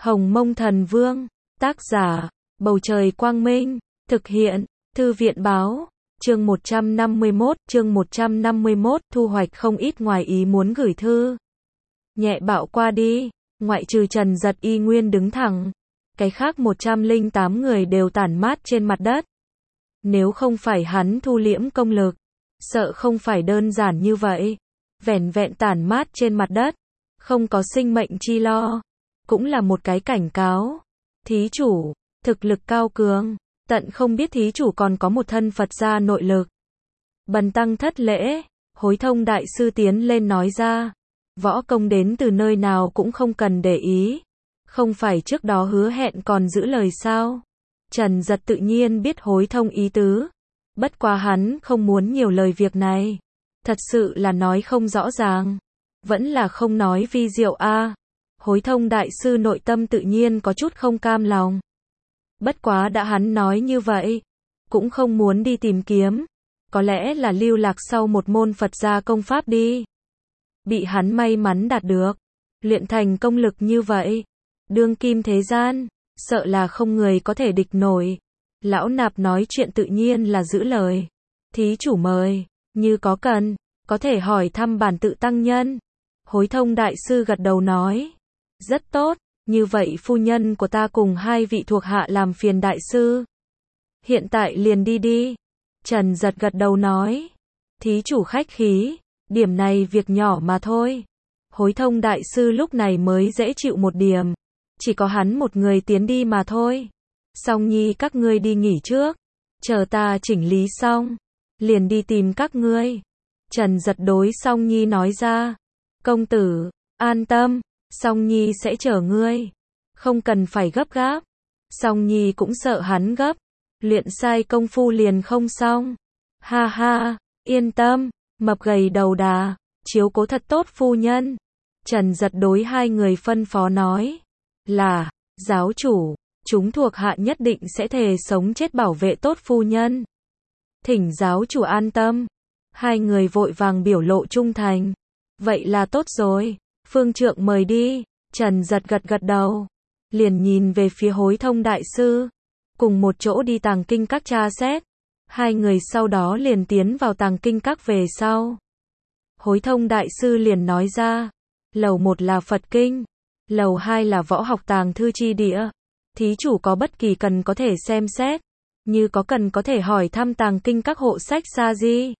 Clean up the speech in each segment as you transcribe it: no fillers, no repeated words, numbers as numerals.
Hồng Mông Thần Vương, tác giả, Bầu Trời Quang Minh, thực hiện, Thư viện Báo, chương 151, thu hoạch không ít ngoài ý muốn gửi thư. Nhẹ bạo qua đi, ngoại trừ Trần Giật y nguyên đứng thẳng, cái khác 108 người đều tản mát trên mặt đất. Nếu không phải hắn thu liễm công lực, sợ không phải đơn giản như vậy. Vẻn vẹn tản mát trên mặt đất, không có sinh mệnh chi lo, cũng là một cái cảnh cáo. Thí chủ, thực lực cao cường, tận không biết thí chủ còn có một thân Phật gia nội lực. Bần tăng thất lễ, Hối Thông đại sư tiến lên nói ra, võ công đến từ nơi nào cũng không cần để ý, không phải trước đó hứa hẹn còn giữ lời sao? Trần Giật tự nhiên biết Hối Thông ý tứ, bất quá hắn không muốn nhiều lời việc này, thật sự là nói không rõ ràng, vẫn là không nói vi diệu a. Hối Thông đại sư nội tâm tự nhiên có chút không cam lòng. Bất quá đã hắn nói như vậy, cũng không muốn đi tìm kiếm, có lẽ là lưu lạc sau một môn Phật gia công pháp đi. Bị hắn may mắn đạt được, luyện thành công lực như vậy, đương kim thế gian, sợ là không người có thể địch nổi. Lão nạp nói chuyện tự nhiên là giữ lời. Thí chủ mời, như có cần, có thể hỏi thăm bản tự tăng nhân. Hối Thông đại sư gật đầu nói, rất tốt, như vậy phu nhân của ta cùng hai vị thuộc hạ làm phiền đại sư. Hiện tại liền đi đi. Trần Giật gật đầu nói, thí chủ khách khí, điểm này việc nhỏ mà thôi. Hối Thông đại sư lúc này mới dễ chịu một điểm, chỉ có hắn một người tiến đi mà thôi. Song Nhi các ngươi đi nghỉ trước, chờ ta chỉnh lý xong, liền đi tìm các ngươi. Trần Giật đối Song Nhi nói ra, công tử, an tâm, Song Nhi sẽ chờ ngươi, không cần phải gấp gáp. Song Nhi cũng sợ hắn gấp, luyện sai công phu liền không xong. Ha ha, yên tâm, mập gầy đầu đà, chiếu cố thật tốt phu nhân. Trần Giật đối hai người phân phó nói, là, giáo chủ, chúng thuộc hạ nhất định sẽ thề sống chết bảo vệ tốt phu nhân. Thỉnh giáo chủ an tâm. Hai người vội vàng biểu lộ trung thành. Vậy là tốt rồi, phương trượng mời đi. Trần Giật gật gật đầu, liền nhìn về phía Hối Thông đại sư, cùng một chỗ đi tàng kinh các tra xét. Hai người sau đó liền tiến vào tàng kinh các về sau. Hối Thông đại sư liền nói ra, lầu 1 là Phật kinh, lầu 2 là võ học tàng thư chi địa. Thí chủ có bất kỳ cần có thể xem xét, như có cần có thể hỏi thăm tàng kinh các hộ sách sa di.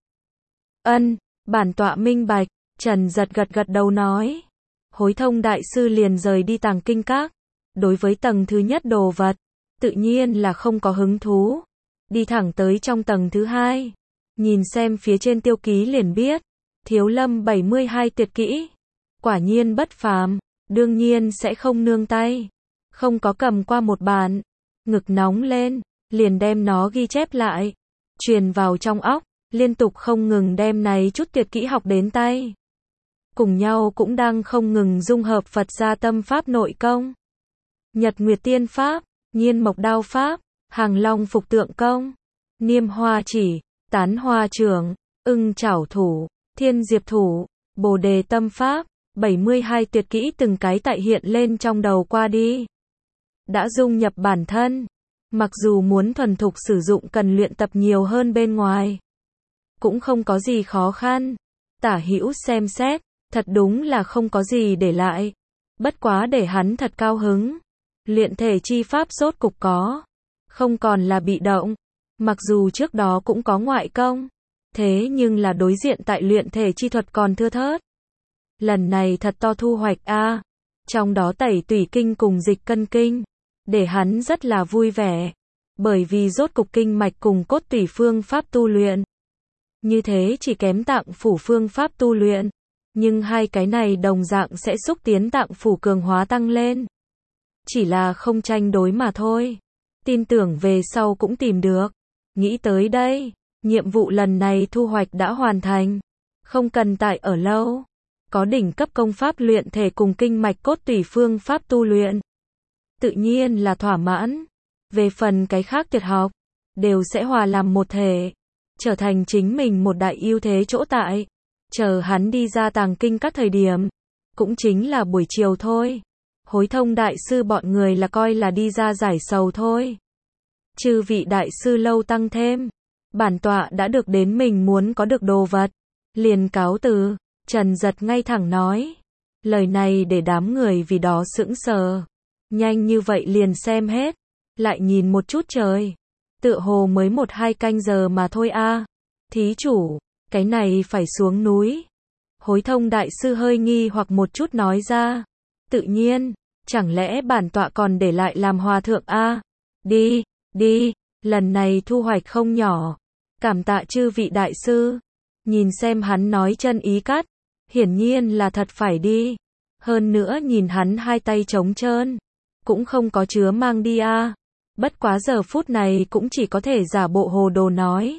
Ân, bản tọa minh bạch. Trần Giật gật gật đầu nói. Hối Thông đại sư liền rời đi tàng kinh các. Đối với tầng thứ nhất đồ vật, tự nhiên là không có hứng thú. Đi thẳng tới trong tầng thứ hai, nhìn xem phía trên tiêu ký liền biết, Thiếu Lâm 72 tuyệt kỹ, quả nhiên bất phàm, đương nhiên sẽ không nương tay. Không có cầm qua một bản, ngực nóng lên, liền đem nó ghi chép lại, truyền vào trong óc, liên tục không ngừng đem này chút tuyệt kỹ học đến tay. Cùng nhau cũng đang không ngừng dung hợp Phật gia tâm pháp nội công. Nhật Nguyệt Tiên Pháp, Nhiên Mộc Đao Pháp, Hàng Long Phục Tượng Công, Niêm Hoa Chỉ, Tán Hoa Trưởng, Ưng Chảo Thủ, Thiên Diệp Thủ, Bồ Đề Tâm Pháp, 72 tuyệt kỹ từng cái tại hiện lên trong đầu qua đi. Đã dung nhập bản thân, mặc dù muốn thuần thục sử dụng cần luyện tập nhiều hơn bên ngoài, cũng không có gì khó khăn. Tả hữu xem xét, thật đúng là không có gì để lại. Bất quá để hắn thật cao hứng, luyện thể chi pháp rốt cục có, không còn là bị động. Mặc dù trước đó cũng có ngoại công, thế nhưng là đối diện tại luyện thể chi thuật còn thưa thớt. Lần này thật to thu hoạch a. Trong đó tẩy tủy kinh cùng dịch cân kinh, để hắn rất là vui vẻ, bởi vì rốt cục kinh mạch cùng cốt tủy phương pháp tu luyện. Như thế chỉ kém tạng phủ phương pháp tu luyện, nhưng hai cái này đồng dạng sẽ xúc tiến tạng phủ cường hóa tăng lên. Chỉ là không tranh đối mà thôi. Tin tưởng về sau cũng tìm được. Nghĩ tới đây, nhiệm vụ lần này thu hoạch đã hoàn thành. Không cần tại ở lâu. Có đỉnh cấp công pháp luyện thể cùng kinh mạch cốt tủy phương pháp tu luyện, tự nhiên là thỏa mãn. Về phần cái khác tuyệt học, đều sẽ hòa làm một thể, trở thành chính mình một đại ưu thế chỗ tại. Chờ hắn đi ra tàng kinh các thời điểm, cũng chính là buổi chiều thôi. Hối Thông đại sư bọn người là coi là đi ra giải sầu thôi. Chư vị đại sư lâu tăng thêm. Bản tọa đã được đến mình muốn có được đồ vật. Liền cáo từ. Trần Giật ngay thẳng nói. Lời này để đám người vì đó sững sờ. Nhanh như vậy liền xem hết. Lại nhìn một chút trời. Tựa hồ mới 1-2 canh giờ mà thôi a. Thí chủ, cái này phải xuống núi. Hối Thông đại sư hơi nghi hoặc một chút nói ra. Tự nhiên, chẳng lẽ bản tọa còn để lại làm hòa thượng a? Đi, đi, lần này thu hoạch không nhỏ. Cảm tạ chư vị đại sư. Nhìn xem hắn nói chân ý cắt. Hiển nhiên là thật phải đi. Hơn nữa nhìn hắn hai tay trống trơn. Cũng không có chứa mang đi a. Bất quá giờ phút này cũng chỉ có thể giả bộ hồ đồ nói.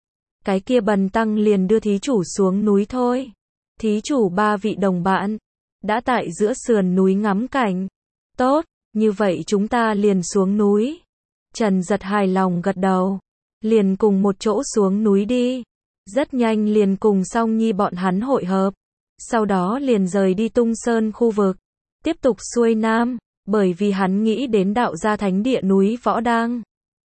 Cái kia Bần tăng liền đưa thí chủ xuống núi thôi. Thí chủ 3 vị đồng bạn. Đã tại giữa sườn núi ngắm cảnh. Tốt, như vậy chúng ta liền xuống núi. Trần Giật hài lòng gật đầu. Liền cùng một chỗ xuống núi đi. Rất nhanh liền cùng Song Nhi bọn hắn hội hợp. Sau đó liền rời đi Tung Sơn khu vực. Tiếp tục xuôi nam. Bởi vì hắn nghĩ đến đạo gia thánh địa núi Võ Đang.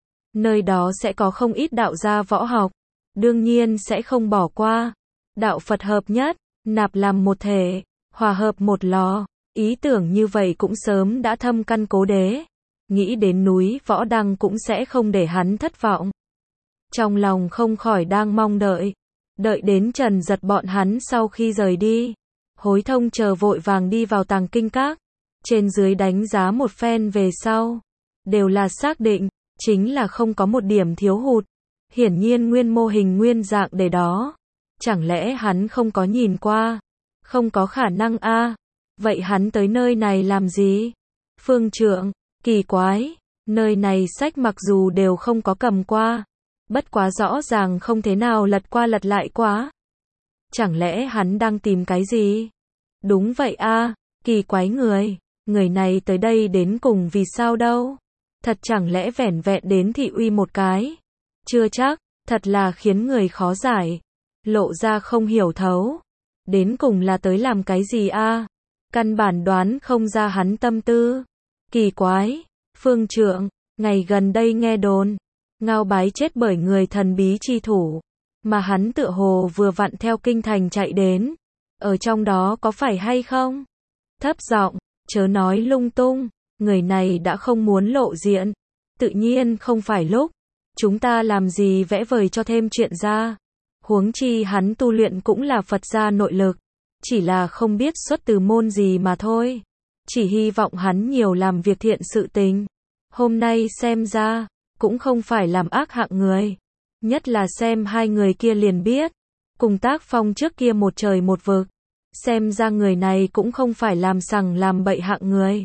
Nơi đó sẽ có không ít đạo gia võ học. Đương nhiên sẽ không bỏ qua. Đạo Phật hợp nhất, nạp làm một thể, hòa hợp một lò. Ý tưởng như vậy cũng sớm đã thâm căn cố đế. Nghĩ đến núi Võ Đăng cũng sẽ không để hắn thất vọng. Trong lòng không khỏi đang mong đợi. Đợi đến Trần Giật bọn hắn sau khi rời đi. Hối Thông chờ vội vàng đi vào Tàng Kinh Các. Trên dưới đánh giá một phen về sau. Đều là xác định, chính là không có một điểm thiếu hụt. Hiển nhiên nguyên mô hình nguyên dạng để đó. Chẳng lẽ hắn không có nhìn qua? Không có khả năng a. Vậy hắn tới nơi này làm gì? Phương trượng, kỳ quái. Nơi này sách mặc dù đều không có cầm qua. Bất quá rõ ràng không thế nào lật qua lật lại quá. Chẳng lẽ hắn đang tìm cái gì? Đúng vậy a, kỳ quái người. Người này tới đây đến cùng vì sao đâu? Thật chẳng lẽ vẻn vẹn đến thị uy một cái? Chưa chắc, thật là khiến người khó giải. Lộ ra không hiểu thấu. Đến cùng là tới làm cái gì a? Căn bản đoán không ra hắn tâm tư. Kỳ quái, phương trượng, ngày gần đây nghe đồn, Ngao Bái chết bởi người thần bí chi thủ. Mà hắn tựa hồ vừa vặn theo kinh thành chạy đến. Ở trong đó có phải hay không? Thấp giọng, chớ nói lung tung, người này đã không muốn lộ diện. Tự nhiên không phải lúc. Chúng ta làm gì vẽ vời cho thêm chuyện ra. Huống chi hắn tu luyện cũng là Phật gia nội lực. Chỉ là không biết xuất từ môn gì mà thôi. Chỉ hy vọng hắn nhiều làm việc thiện sự tình. Hôm nay xem ra, cũng không phải làm ác hạng người. Nhất là xem hai người kia liền biết. Cùng tác phong trước kia một trời một vực. Xem ra người này cũng không phải làm sằng làm bậy hạng người.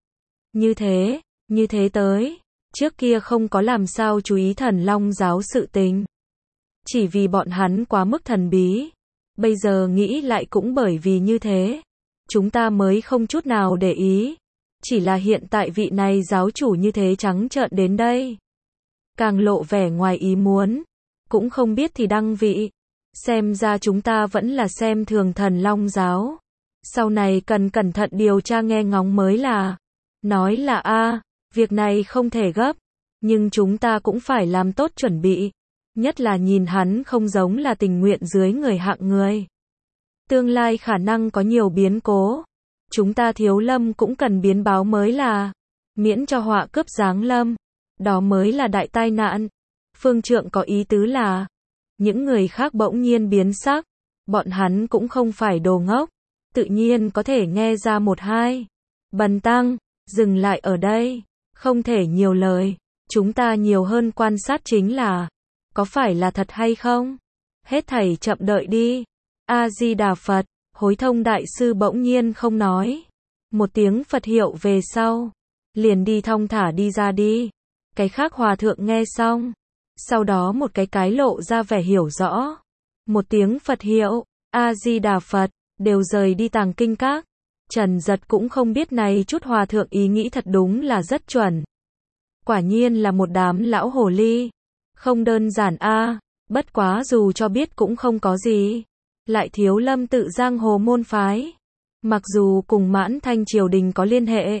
Như thế tới. Trước kia không có làm sao chú ý Thần Long giáo sự tình. Chỉ vì bọn hắn quá mức thần bí. Bây giờ nghĩ lại cũng bởi vì như thế. Chúng ta mới không chút nào để ý. Chỉ là hiện tại vị này giáo chủ như thế trắng trợn đến đây. Càng lộ vẻ ngoài ý muốn. Cũng không biết thì đăng vị. Xem ra chúng ta vẫn là xem thường Thần Long giáo. Sau này cần cẩn thận điều tra nghe ngóng mới là. Nói là việc này không thể gấp. Nhưng chúng ta cũng phải làm tốt chuẩn bị. Nhất là nhìn hắn không giống là tình nguyện dưới người hạng người. Tương lai khả năng có nhiều biến cố. Chúng ta thiếu lâm cũng cần biến báo mới là. Miễn cho họa cướp giáng lâm. Đó mới là đại tai nạn. Phương trượng có ý tứ là. Những người khác bỗng nhiên biến sắc. Bọn hắn cũng không phải đồ ngốc. Tự nhiên có thể nghe ra một hai. Bần tăng, dừng lại ở đây. Không thể nhiều lời. Chúng ta nhiều hơn quan sát chính là. Có phải là thật hay không? Hết thảy chậm đợi đi. A-di-đà Phật. Hối Thông đại sư bỗng nhiên không nói. Một tiếng Phật hiệu về sau. Liền đi thong thả đi ra đi. Cái khác hòa thượng nghe xong. Sau đó một cái lộ ra vẻ hiểu rõ. Một tiếng Phật hiệu. A-di-đà Phật. Đều rời đi Tàng Kinh Các. Trần Giật cũng không biết này chút hòa thượng ý nghĩ thật đúng là rất chuẩn. Quả nhiên là một đám lão hồ ly. Không đơn giản bất quá dù cho biết cũng không có gì. Lại thiếu lâm tự giang hồ môn phái. Mặc dù cùng Mãn Thanh triều đình có liên hệ.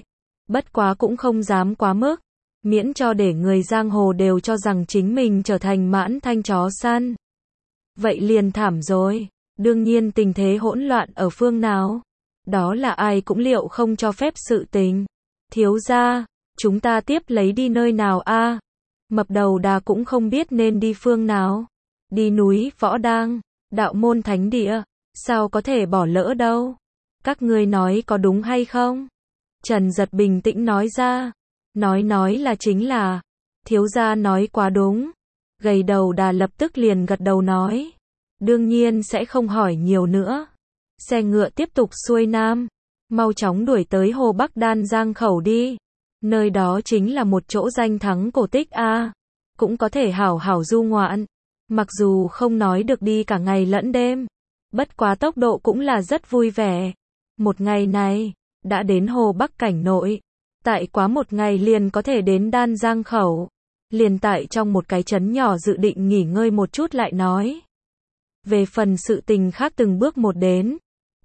Bất quá cũng không dám quá mức, miễn cho để người giang hồ đều cho rằng chính mình trở thành Mãn Thanh chó săn. Vậy liền thảm rồi, đương nhiên tình thế hỗn loạn ở phương nào, đó là ai cũng liệu không cho phép sự tình. Thiếu gia, chúng ta tiếp lấy đi nơi nào a? Mập đầu đà cũng không biết nên đi phương nào. Đi núi Võ Đang, đạo môn thánh địa, sao có thể bỏ lỡ đâu. Các ngươi nói có đúng hay không? Trần Giật bình tĩnh nói ra. Nói là chính là, thiếu gia nói quá đúng. Gầy đầu đà lập tức liền gật đầu nói. Đương nhiên sẽ không hỏi nhiều nữa. Xe ngựa tiếp tục xuôi nam, mau chóng đuổi tới Hồ Bắc Đan Giang khẩu đi. Nơi đó chính là một chỗ danh thắng cổ tích a, cũng có thể hảo hảo du ngoạn. Mặc dù không nói được đi cả ngày lẫn đêm, bất quá tốc độ cũng là rất vui vẻ. Một ngày này, đã đến Hồ Bắc cảnh nội, tại quá một ngày liền có thể đến Đan Giang khẩu. Liền tại trong một cái trấn nhỏ dự định nghỉ ngơi một chút lại nói. Về phần sự tình khác từng bước một đến.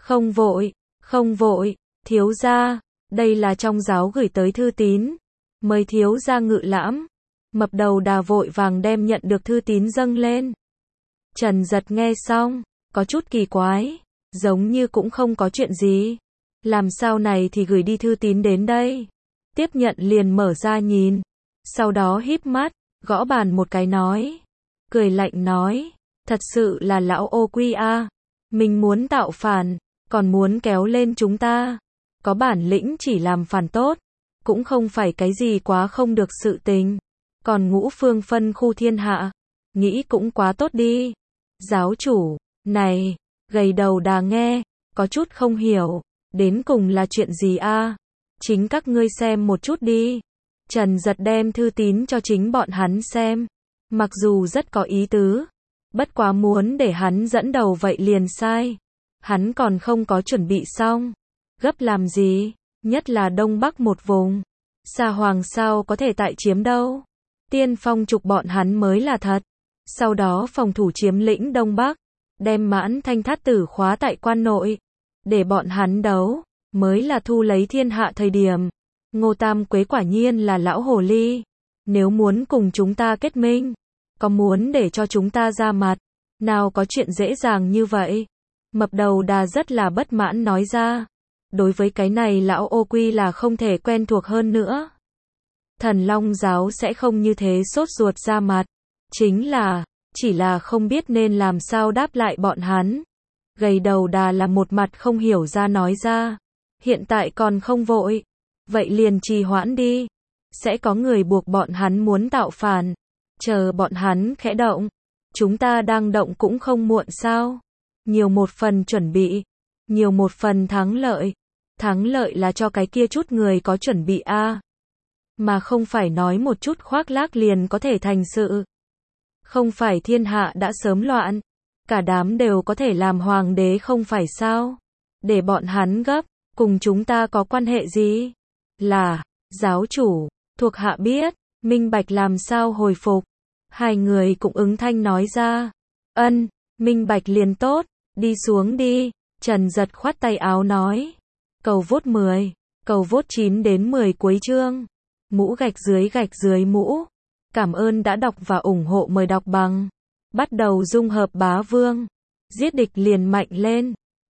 Không vội, thiếu gia, đây là trong giáo gửi tới thư tín. Mời thiếu gia ngự lãm. Mập đầu đà vội vàng đem nhận được thư tín dâng lên. Trần Giật nghe xong, có chút kỳ quái, giống như cũng không có chuyện gì. Làm sao này thì gửi đi thư tín đến đây. Tiếp nhận liền mở ra nhìn. Sau đó híp mắt, gõ bàn một cái nói. Cười lạnh nói, thật sự là lão ô quy a. Mình muốn tạo phản, còn muốn kéo lên chúng ta. Có bản lĩnh chỉ làm phản tốt, cũng không phải cái gì quá không được sự tình. Còn ngũ phương phân khu thiên hạ, nghĩ cũng quá tốt đi. Giáo chủ, này, gầy đầu đà nghe, có chút không hiểu, đến cùng là chuyện gì a? Chính các ngươi xem một chút đi. Trần Giật đem thư tín cho chính bọn hắn xem, mặc dù rất có ý tứ, bất quá muốn để hắn dẫn đầu vậy liền sai. Hắn còn không có chuẩn bị xong, gấp làm gì, nhất là Đông Bắc một vùng. Sa Hoàng sao có thể tại chiếm đâu. Tiên phong trục bọn hắn mới là thật. Sau đó phòng thủ chiếm lĩnh Đông Bắc, đem Mãn Thanh thát tử khóa tại quan nội, để bọn hắn đấu, mới là thu lấy thiên hạ thời điểm. Ngô Tam Quế quả nhiên là lão hồ ly. Nếu muốn cùng chúng ta kết minh, có muốn để cho chúng ta ra mặt, nào có chuyện dễ dàng như vậy. Mập đầu đà rất là bất mãn nói ra. Đối với cái này lão ô quy là không thể quen thuộc hơn nữa. Thần Long giáo sẽ không như thế sốt ruột ra mặt. Chỉ là không biết nên làm sao đáp lại bọn hắn. Gầy đầu đà là một mặt không hiểu ra nói ra. Hiện tại còn không vội. Vậy liền trì hoãn đi. Sẽ có người buộc bọn hắn muốn tạo phản. Chờ bọn hắn khẽ động. Chúng ta đang động cũng không muộn sao. Nhiều một phần chuẩn bị. Nhiều một phần thắng lợi. Thắng lợi là cho cái kia chút người có chuẩn bị a, mà không phải nói một chút khoác lác liền có thể thành sự. Không phải thiên hạ đã sớm loạn, cả đám đều có thể làm hoàng đế không phải sao? Để bọn hắn gấp, cùng chúng ta có quan hệ gì? Là, giáo chủ, thuộc hạ biết, minh bạch làm sao hồi phục. Hai người cũng ứng thanh nói ra. Ân, minh bạch liền tốt, đi xuống đi. Trần Giật khoát tay áo nói. Cầu vote 10, cầu vote 9 đến 10 cuối chương. Mũ gạch dưới mũ. Cảm ơn đã đọc và ủng hộ, mời đọc bằng. Bắt đầu dung hợp bá vương. Giết địch liền mạnh lên.